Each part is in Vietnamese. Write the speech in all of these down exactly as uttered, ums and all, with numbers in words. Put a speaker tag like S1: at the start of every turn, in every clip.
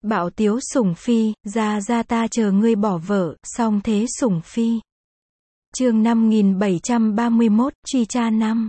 S1: Bạo tiếu sủng phi, ra ra ta chờ ngươi bỏ vợ, song thế sủng phi. Chương năm nghìn bảy trăm ba mươi mốt, truy tra năm.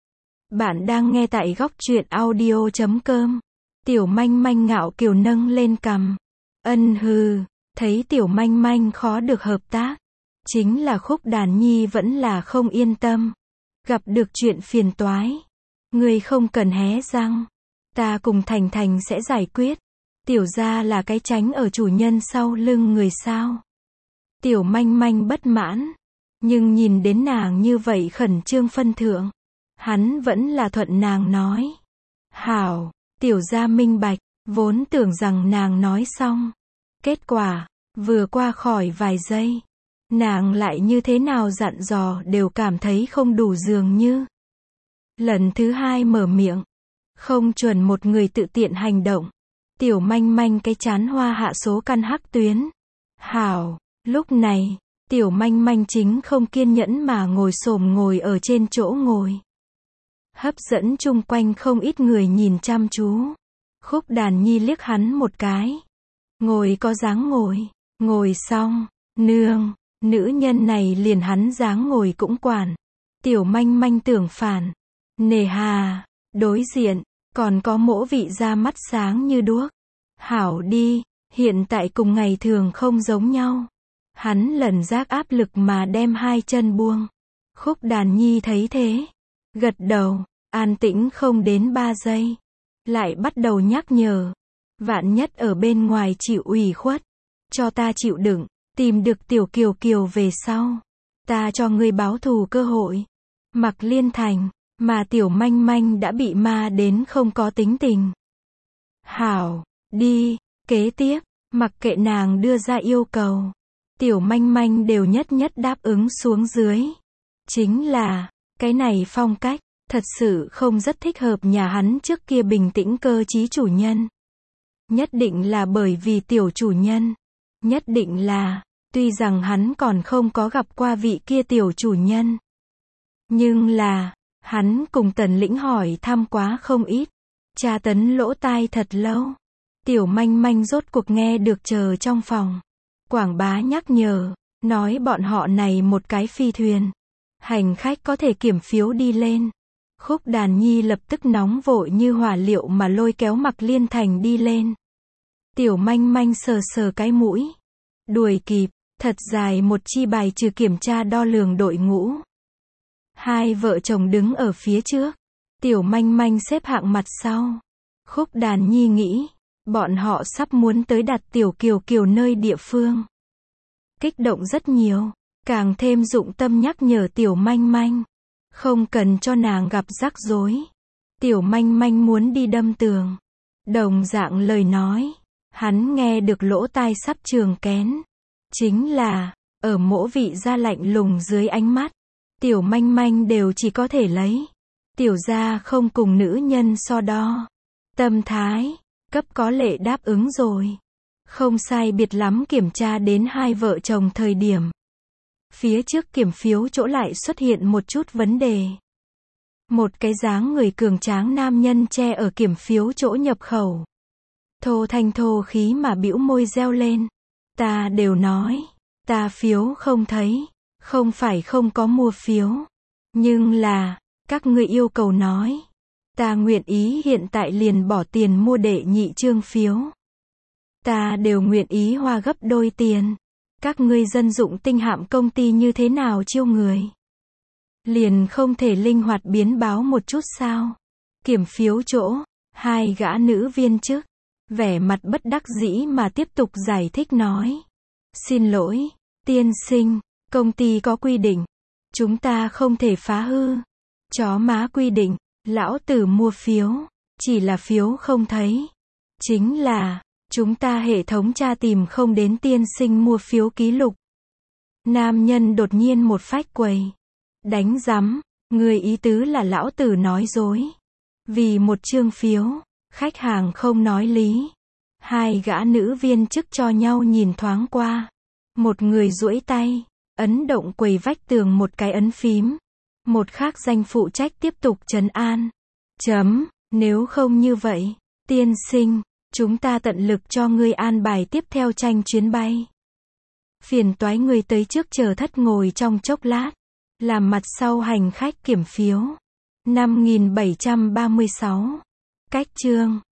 S1: Bạn đang nghe tại góc truyện audio chấm com. Tiểu manh manh ngạo kiều nâng lên cằm. Ân hừ, thấy tiểu manh manh khó được hợp tác. Chính là Khúc Đàn Nhi vẫn là không yên tâm. Gặp được chuyện phiền toái. Ngươi không cần hé răng. Ta cùng Thành Thành sẽ giải quyết. Tiểu gia là cái tránh ở chủ nhân sau lưng người sao. Tiểu manh manh bất mãn. Nhưng nhìn đến nàng như vậy khẩn trương phân thượng. Hắn vẫn là thuận nàng nói. Hảo, tiểu gia minh bạch, vốn tưởng rằng nàng nói xong. Kết quả, vừa qua khỏi vài giây. Nàng lại như thế nào dặn dò đều cảm thấy không đủ dường như. Lần thứ hai mở miệng. Không chuẩn một người tự tiện hành động. Tiểu manh manh cái chán hoa hạ số căn hắc tuyến. Hảo, lúc này, tiểu manh manh chính không kiên nhẫn mà ngồi xổm ngồi ở trên chỗ ngồi. Hấp dẫn chung quanh không ít người nhìn chăm chú. Khúc Đàn Nhi liếc hắn một cái. Ngồi có dáng ngồi, ngồi xong, nương, nữ nhân này liền hắn dáng ngồi cũng quản. Tiểu manh manh tưởng phản. Nề hà, đối diện, còn có mỗ vị ra mắt sáng như đuốc. Hảo đi, hiện tại cùng ngày thường không giống nhau. Hắn lần giác áp lực mà đem hai chân buông. Khúc Đàn Nhi thấy thế. Gật đầu, an tĩnh không đến ba giây. Lại bắt đầu nhắc nhở. Vạn nhất ở bên ngoài chịu ủy khuất. Cho ta chịu đựng, tìm được tiểu kiều kiều về sau. Ta cho ngươi báo thù cơ hội. Mặc Liên Thành, mà tiểu manh manh đã bị ma đến không có tính tình. Hảo, đi, kế tiếp, mặc kệ nàng đưa ra yêu cầu. Tiểu manh manh đều nhất nhất đáp ứng xuống dưới. Chính là, cái này phong cách, thật sự không rất thích hợp nhà hắn trước kia bình tĩnh cơ trí chủ nhân. Nhất định là bởi vì tiểu chủ nhân. Nhất định là, tuy rằng hắn còn không có gặp qua vị kia tiểu chủ nhân. Nhưng là, hắn cùng Tần Lĩnh hỏi thăm quá không ít. Tra tấn lỗ tai thật lâu. Tiểu manh manh rốt cuộc nghe được chờ trong phòng. Quảng bá nhắc nhở, nói bọn họ này một cái phi thuyền. Hành khách có thể kiểm phiếu đi lên. Khúc Đàn Nhi lập tức nóng vội như hỏa liệu mà lôi kéo Mặc Liên Thành đi lên. Tiểu manh manh sờ sờ cái mũi. Đuổi kịp, thật dài một chi bài trừ kiểm tra đo lường đội ngũ. Hai vợ chồng đứng ở phía trước. Tiểu manh manh xếp hạng mặt sau. Khúc Đàn Nhi nghĩ, bọn họ sắp muốn tới đặt tiểu kiều kiều nơi địa phương. Kích động rất nhiều, càng thêm dụng tâm nhắc nhở tiểu manh manh. Không cần cho nàng gặp rắc rối. Tiểu manh manh muốn đi đâm tường. Đồng dạng lời nói, hắn nghe được lỗ tai sắp trường kén. Chính là, ở mỗ vị gia lạnh lùng dưới ánh mắt. Tiểu manh manh đều chỉ có thể lấy. Tiểu gia không cùng nữ nhân so đo. Tâm thái, cấp có lệ đáp ứng rồi. Không sai biệt lắm kiểm tra đến hai vợ chồng thời điểm. Phía trước kiểm phiếu chỗ lại xuất hiện một chút vấn đề. Một cái dáng người cường tráng nam nhân che ở kiểm phiếu chỗ nhập khẩu. Thô thanh thô khí mà bĩu môi reo lên. Ta đều nói, ta phiếu không thấy. Không phải không có mua phiếu. Nhưng là, các ngươi yêu cầu nói. Ta nguyện ý hiện tại liền bỏ tiền mua đệ nhị chương phiếu. Ta đều nguyện ý hoa gấp đôi tiền. Các ngươi dân dụng tinh hạm công ty như thế nào chiêu người? Liền không thể linh hoạt biến báo một chút sao? Kiểm phiếu chỗ, hai gã nữ viên chức. Vẻ mặt bất đắc dĩ mà tiếp tục giải thích nói. Xin lỗi, tiên sinh. Công ty có quy định. Chúng ta không thể phá hư. Chó má quy định. Lão tử mua phiếu. Chỉ là phiếu không thấy. Chính là, chúng ta hệ thống tra tìm không đến tiên sinh mua phiếu ký lục. Nam nhân đột nhiên một phách quầy. Đánh rắm. Người ý tứ là lão tử nói dối. Vì một chương phiếu, khách hàng không nói lý. Hai gã nữ viên chức cho nhau nhìn thoáng qua. Một người duỗi tay. Ấn động quầy vách tường một cái ấn phím. Một khác danh phụ trách tiếp tục trấn an. Chấm, nếu không như vậy, tiên sinh, Chúng ta tận lực cho ngươi an bài tiếp theo tranh chuyến bay. Phiền toái ngươi tới trước chờ thất ngồi trong chốc lát. Làm mặt sau hành khách kiểm phiếu. năm nghìn bảy trăm ba mươi sáu. Cách chương